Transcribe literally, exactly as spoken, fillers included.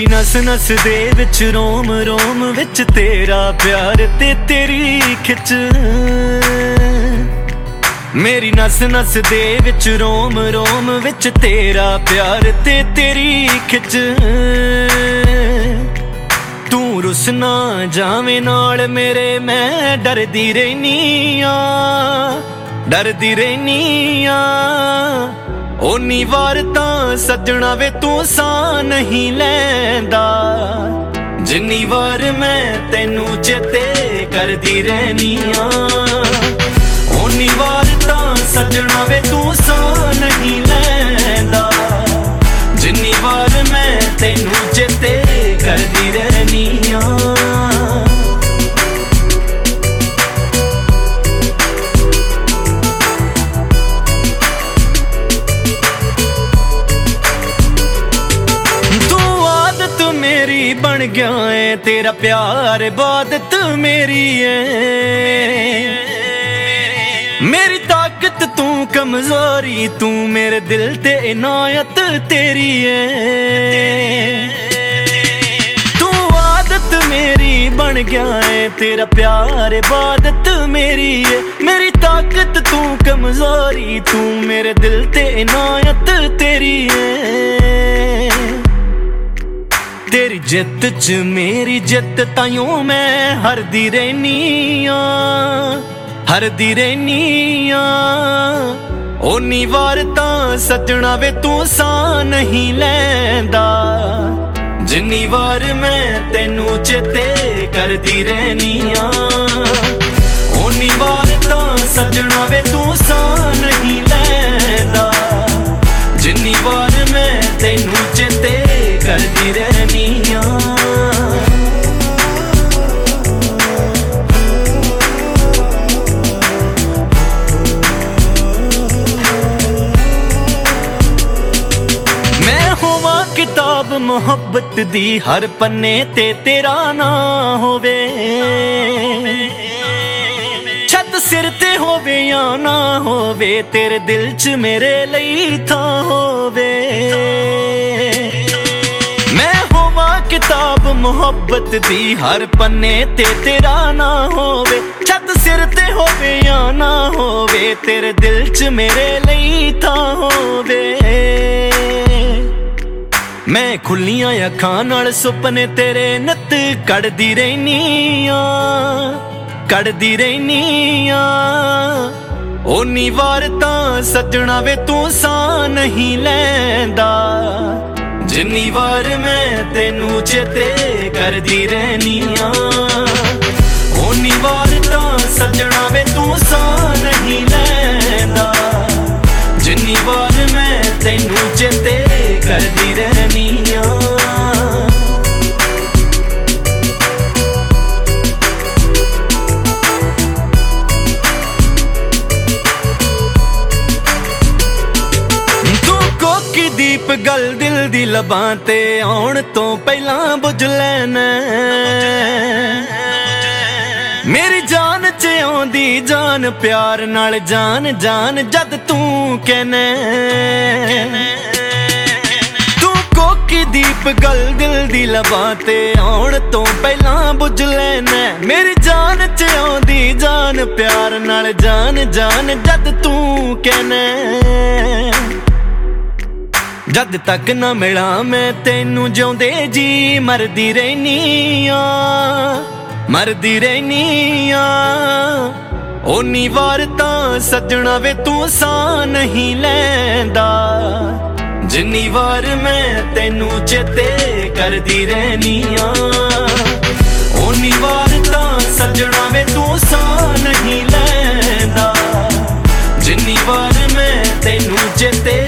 मेरी नस नस दे विच रोम रोम विच तेरा प्यार ते तेरी खिच। मेरी नस नस दे विच रोम रोम विच तेरा प्यार ते तेरी खिच। तू रुस ना जावे नाल मेरे मैं डरदी रहनी आ, डरदी रहनी आ। ओनी वार तां सजना वे तू सा नहीं लैंदा, जिन्नी वार मैं तेनू चेते करदी रहनी आ। ओनी वार तां सजना वे तू सा नहीं लैंदा, जिन्नी वार मैं तेनू चेते करदी रहनी आ। बन गया है तेरा प्यार इबादत मेरी है। मेरी ताकत तू कमजोरी तू मेरे दिल ते इनायत तेरी है। तू आदत मेरी बन गया है तेरा प्यार इबादत मेरी है। मेरी ताकत तू कमजोरी तू मेरे दिल ते इनायत तेरी है। तेरी जित च मेरी जित ताइयों मैं हरदी रहनी आ, हरदी रहनी आ। ओनी वार तां सजना वे तू सा नहीं लैंदा, जिन्नी वार मैं तेनू चेते करदी रहनी आ। ओनी वार तां सजना वे तू सा नहीं लैंदा, जिन्नी वार मैं तेनू चेते करदी रहनी आ। मैं होवां किताब मोहब्बत दी हर पन्ने ते तेरा ना होवे। छत सिर ते होवे या ना होवे तेरे दिल च मेरे लई था होवे। किताब मोहब्बत दी हर पन्ने ते तेरा ना होवे। छत सिर ते होवे या ना होवे तेरे दिल च मेरे लई था होवे। मैं खुलियां अखां नाल सुपने तेरे नित कढ़दी रहनी आ, कढ़दी रहनी आ। ओनी वार तां सजना वे तू सा नहीं लैंदा, जिन्नी वार मैं तेनू चेते करदी रहनी आ। ओनी वार तां सजना वे तू सा नहीं लैंदा, जिन्नी वार मैं तेनू चेते करदी रहनी आ। दीप गल दिल दी लबां ते आउण तो पहला बुझ लैना। मेरी जान च आउंदी जान प्यार नाल जान जान जद तू कहना। तू कोकी दीप गल दिल दी लबां ते आउण तो पहला बुझ लैना। मेरी जान च आउंदी जान प्यार नाल जान जान जद तू कहना। जद तक ना मिला मैं तेनू जिउंदे जी मरदी रहनी आ, मरदी रहनी आ। ओनी वार तां सजना वे तू सा नहीं लैंदा, जिन्नी वार मैं तेनू चेते करदी रहनी आ। ओनी वार तां सजना वे तू सा नहीं लैंदा, जिन्नी वार मैं तेनू चेते